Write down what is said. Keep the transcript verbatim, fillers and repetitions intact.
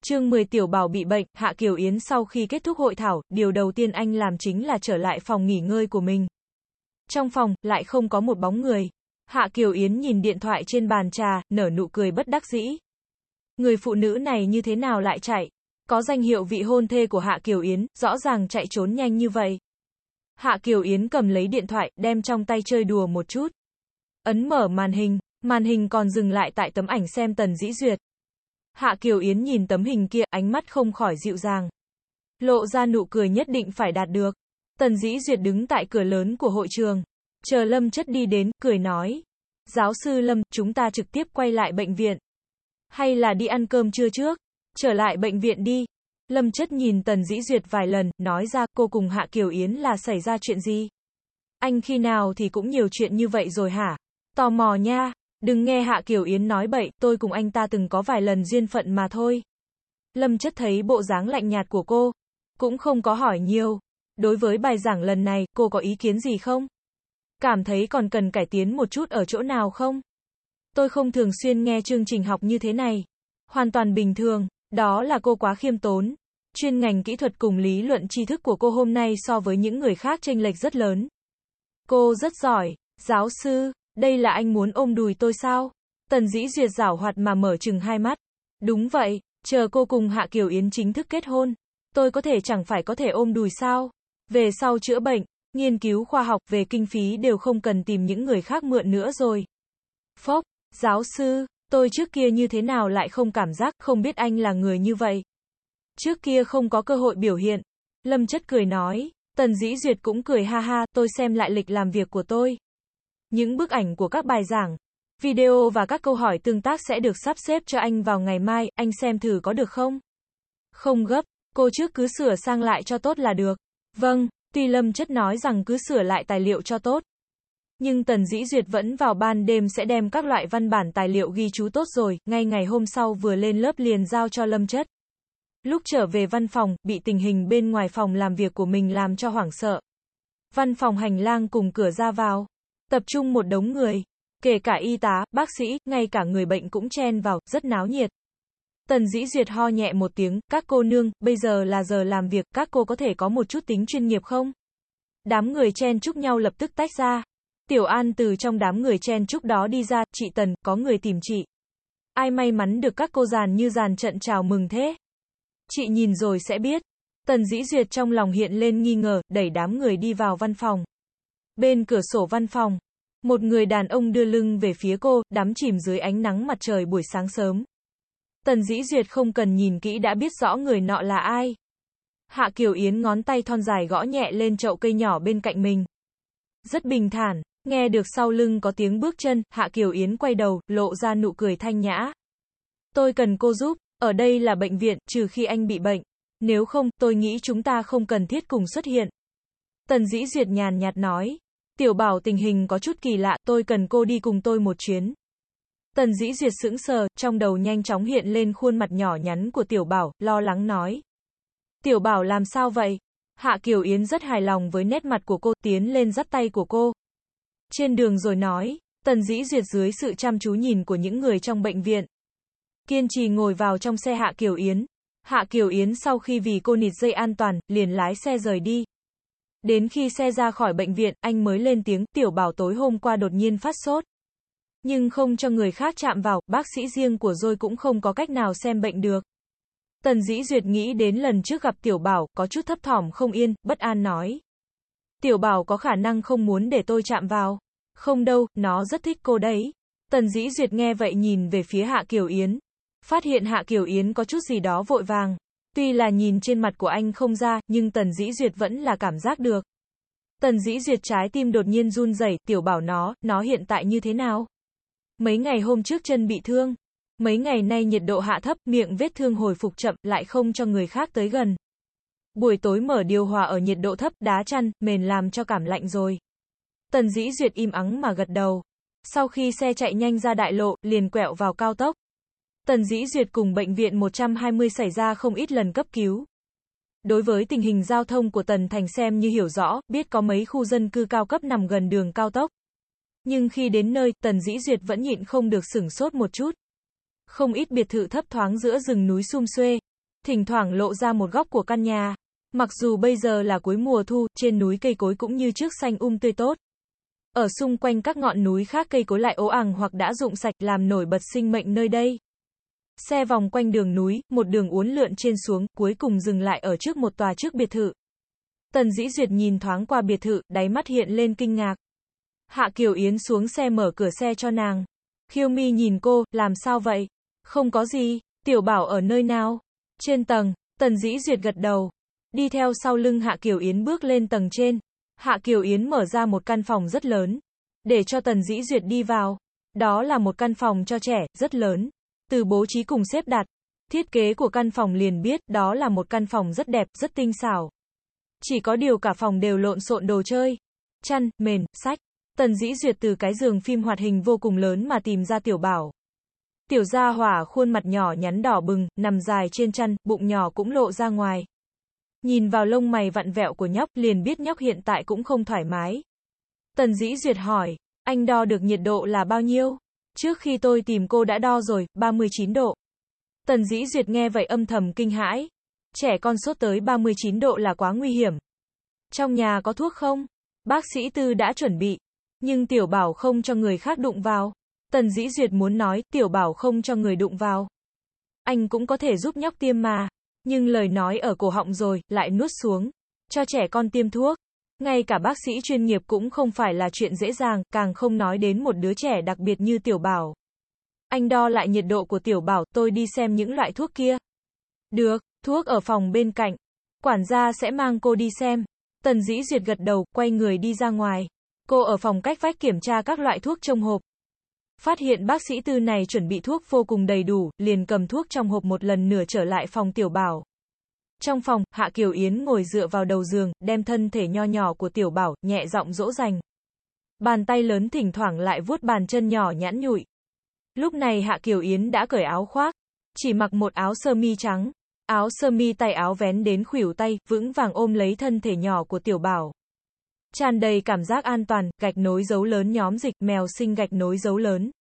Chương mười Tiểu Bảo bị bệnh, Hạ Kiều Yến sau khi kết thúc hội thảo, điều đầu tiên anh làm chính là trở lại phòng nghỉ ngơi của mình. Trong phòng, lại không có một bóng người. Hạ Kiều Yến nhìn điện thoại trên bàn trà, nở nụ cười bất đắc dĩ. Người phụ nữ này như thế nào lại chạy? Có danh hiệu vị hôn thê của Hạ Kiều Yến, rõ ràng chạy trốn nhanh như vậy. Hạ Kiều Yến cầm lấy điện thoại, đem trong tay chơi đùa một chút. Ấn mở màn hình, màn hình còn dừng lại tại tấm ảnh xem Tần Dĩ Duyệt. Hạ Kiều Yến nhìn tấm hình kia, ánh mắt không khỏi dịu dàng. Lộ ra nụ cười nhất định phải đạt được. Tần Dĩ Duyệt đứng tại cửa lớn của hội trường. Chờ Lâm Chất đi đến, cười nói. Giáo sư Lâm, chúng ta trực tiếp quay lại bệnh viện. Hay là đi ăn cơm trưa trước? Trở lại bệnh viện đi. Lâm Chất nhìn Tần Dĩ Duyệt vài lần, nói ra, cô cùng Hạ Kiều Yến là xảy ra chuyện gì? Anh khi nào thì cũng nhiều chuyện như vậy rồi hả? Tò mò nha. Đừng nghe Hạ Kiều Yến nói bậy, tôi cùng anh ta từng có vài lần duyên phận mà thôi. Lâm Chất thấy bộ dáng lạnh nhạt của cô, cũng không có hỏi nhiều. Đối với bài giảng lần này, cô có ý kiến gì không? Cảm thấy còn cần cải tiến một chút ở chỗ nào không? Tôi không thường xuyên nghe chương trình học như thế này. Hoàn toàn bình thường, đó là cô quá khiêm tốn. Chuyên ngành kỹ thuật cùng lý luận tri thức của cô hôm nay so với những người khác chênh lệch rất lớn. Cô rất giỏi, giáo sư. Đây là anh muốn ôm đùi tôi sao? Tần Dĩ Duyệt giảo hoạt mà mở chừng hai mắt. Đúng vậy, chờ cô cùng Hạ Kiều Yến chính thức kết hôn, tôi có thể chẳng phải có thể ôm đùi sao? Về sau chữa bệnh, nghiên cứu khoa học, về kinh phí đều không cần tìm những người khác mượn nữa rồi. Phốc, giáo sư, tôi trước kia như thế nào lại không cảm giác, không biết anh là người như vậy. Trước kia không có cơ hội biểu hiện. Lâm Chất cười nói. Tần Dĩ Duyệt cũng cười ha ha, tôi xem lại lịch làm việc của tôi. Những bức ảnh của các bài giảng, video và các câu hỏi tương tác sẽ được sắp xếp cho anh vào ngày mai, anh xem thử có được không? Không gấp, cô trước cứ sửa sang lại cho tốt là được. Vâng, tuy Lâm Chất nói rằng cứ sửa lại tài liệu cho tốt. Nhưng Tần Dĩ Duyệt vẫn vào ban đêm sẽ đem các loại văn bản tài liệu ghi chú tốt rồi, ngay ngày hôm sau vừa lên lớp liền giao cho Lâm Chất. Lúc trở về văn phòng, bị tình hình bên ngoài phòng làm việc của mình làm cho hoảng sợ. Văn phòng hành lang cùng cửa ra vào. Tập trung một đống người, kể cả y tá, bác sĩ, ngay cả người bệnh cũng chen vào, rất náo nhiệt. Tần Dĩ Duyệt ho nhẹ một tiếng, các cô nương, bây giờ là giờ làm việc, các cô có thể có một chút tính chuyên nghiệp không? Đám người chen chúc nhau lập tức tách ra. Tiểu An từ trong đám người chen chúc đó đi ra, chị Tần, có người tìm chị. Ai may mắn được các cô dàn như dàn trận chào mừng thế? Chị nhìn rồi sẽ biết. Tần Dĩ Duyệt trong lòng hiện lên nghi ngờ, đẩy đám người đi vào văn phòng. Bên cửa sổ văn phòng, một người đàn ông đưa lưng về phía cô, đắm chìm dưới ánh nắng mặt trời buổi sáng sớm. Tần Dĩ Duyệt không cần nhìn kỹ đã biết rõ người nọ là ai. Hạ Kiều Yến ngón tay thon dài gõ nhẹ lên chậu cây nhỏ bên cạnh mình. Rất bình thản, nghe được sau lưng có tiếng bước chân, Hạ Kiều Yến quay đầu, lộ ra nụ cười thanh nhã. Tôi cần cô giúp, ở đây là bệnh viện, trừ khi anh bị bệnh. Nếu không, tôi nghĩ chúng ta không cần thiết cùng xuất hiện. Tần Dĩ Duyệt nhàn nhạt nói. Tiểu Bảo tình hình có chút kỳ lạ, tôi cần cô đi cùng tôi một chuyến. Tần Dĩ Duyệt sững sờ, trong đầu nhanh chóng hiện lên khuôn mặt nhỏ nhắn của Tiểu Bảo, lo lắng nói. Tiểu Bảo làm sao vậy? Hạ Kiều Yến rất hài lòng với nét mặt của cô, tiến lên dắt tay của cô. Trên đường rồi nói, Tần Dĩ Duyệt dưới sự chăm chú nhìn của những người trong bệnh viện. Kiên trì ngồi vào trong xe Hạ Kiều Yến. Hạ Kiều Yến sau khi vì cô nịt dây an toàn, liền lái xe rời đi. Đến khi xe ra khỏi bệnh viện, anh mới lên tiếng, Tiểu Bảo tối hôm qua đột nhiên phát sốt. Nhưng không cho người khác chạm vào, bác sĩ riêng của Dôi cũng không có cách nào xem bệnh được. Tần Dĩ Duyệt nghĩ đến lần trước gặp Tiểu Bảo, có chút thấp thỏm không yên, bất an nói. Tiểu Bảo có khả năng không muốn để tôi chạm vào. Không đâu, nó rất thích cô đấy. Tần Dĩ Duyệt nghe vậy nhìn về phía Hạ Kiều Yến. Phát hiện Hạ Kiều Yến có chút gì đó vội vàng. Tuy là nhìn trên mặt của anh không ra, nhưng Tần Dĩ Duyệt vẫn là cảm giác được. Tần Dĩ Duyệt trái tim đột nhiên run rẩy, Tiểu Bảo nó, nó hiện tại như thế nào? Mấy ngày hôm trước chân bị thương. Mấy ngày nay nhiệt độ hạ thấp, miệng vết thương hồi phục chậm, lại không cho người khác tới gần. Buổi tối mở điều hòa ở nhiệt độ thấp, đá chăn, mền làm cho cảm lạnh rồi. Tần Dĩ Duyệt im ắng mà gật đầu. Sau khi xe chạy nhanh ra đại lộ, liền quẹo vào cao tốc. Tần Dĩ Duyệt cùng bệnh viện một trăm hai mươi xảy ra không ít lần cấp cứu. Đối với tình hình giao thông của Tần Thành xem như hiểu rõ, biết có mấy khu dân cư cao cấp nằm gần đường cao tốc. Nhưng khi đến nơi, Tần Dĩ Duyệt vẫn nhịn không được sửng sốt một chút. Không ít biệt thự thấp thoáng giữa rừng núi sum xuê, thỉnh thoảng lộ ra một góc của căn nhà. Mặc dù bây giờ là cuối mùa thu, trên núi cây cối cũng như trước xanh um tươi tốt. Ở xung quanh các ngọn núi khác cây cối lại ố àng hoặc đã rụng sạch làm nổi bật sinh mệnh nơi đây. Xe vòng quanh đường núi, một đường uốn lượn trên xuống, cuối cùng dừng lại ở trước một tòa trước biệt thự. Tần Dĩ Duyệt nhìn thoáng qua biệt thự, đáy mắt hiện lên kinh ngạc. Hạ Kiều Yến xuống xe mở cửa xe cho nàng. Khiêu Mi nhìn cô, làm sao vậy? Không có gì, Tiểu Bảo ở nơi nào? Trên tầng, Tần Dĩ Duyệt gật đầu. Đi theo sau lưng Hạ Kiều Yến bước lên tầng trên. Hạ Kiều Yến mở ra một căn phòng rất lớn, để cho Tần Dĩ Duyệt đi vào. Đó là một căn phòng cho trẻ, rất lớn. Từ bố trí cùng xếp đặt, thiết kế của căn phòng liền biết, đó là một căn phòng rất đẹp, rất tinh xảo. Chỉ có điều cả phòng đều lộn xộn đồ chơi. Chăn, mền, sách. Tần Dĩ Duyệt từ cái giường phim hoạt hình vô cùng lớn mà tìm ra Tiểu Bảo. Tiểu Gia Hỏa khuôn mặt nhỏ nhắn đỏ bừng, nằm dài trên chăn, bụng nhỏ cũng lộ ra ngoài. Nhìn vào lông mày vặn vẹo của nhóc, liền biết nhóc hiện tại cũng không thoải mái. Tần Dĩ Duyệt hỏi, anh đo được nhiệt độ là bao nhiêu? Trước khi tôi tìm cô đã đo rồi, ba mươi chín độ. Tần Dĩ Duyệt nghe vậy âm thầm kinh hãi. Trẻ con sốt tới ba mươi chín độ là quá nguy hiểm. Trong nhà có thuốc không? Bác sĩ Tư đã chuẩn bị. Nhưng Tiểu Bảo không cho người khác đụng vào. Tần Dĩ Duyệt muốn nói, Tiểu Bảo không cho người đụng vào. Anh cũng có thể giúp nhóc tiêm mà. Nhưng lời nói ở cổ họng rồi, lại nuốt xuống. Cho trẻ con tiêm thuốc. Ngay cả bác sĩ chuyên nghiệp cũng không phải là chuyện dễ dàng, càng không nói đến một đứa trẻ đặc biệt như Tiểu Bảo. Anh đo lại nhiệt độ của Tiểu Bảo, tôi đi xem những loại thuốc kia. Được, thuốc ở phòng bên cạnh. Quản gia sẽ mang cô đi xem. Tần Dĩ Duyệt gật đầu, quay người đi ra ngoài. Cô ở phòng cách vách kiểm tra các loại thuốc trong hộp. Phát hiện bác sĩ Tư này chuẩn bị thuốc vô cùng đầy đủ, liền cầm thuốc trong hộp một lần nữa trở lại phòng Tiểu Bảo. Trong phòng, Hạ Kiều Yến ngồi dựa vào đầu giường, đem thân thể nho nhỏ của Tiểu Bảo, nhẹ giọng dỗ dành. Bàn tay lớn thỉnh thoảng lại vuốt bàn chân nhỏ nhẵn nhụi. Lúc này Hạ Kiều Yến đã cởi áo khoác, chỉ mặc một áo sơ mi trắng. Áo sơ mi tay áo vén đến khuỷu tay, vững vàng ôm lấy thân thể nhỏ của Tiểu Bảo. Tràn đầy cảm giác an toàn, gạch nối dấu lớn nhóm dịch, mèo sinh gạch nối dấu lớn.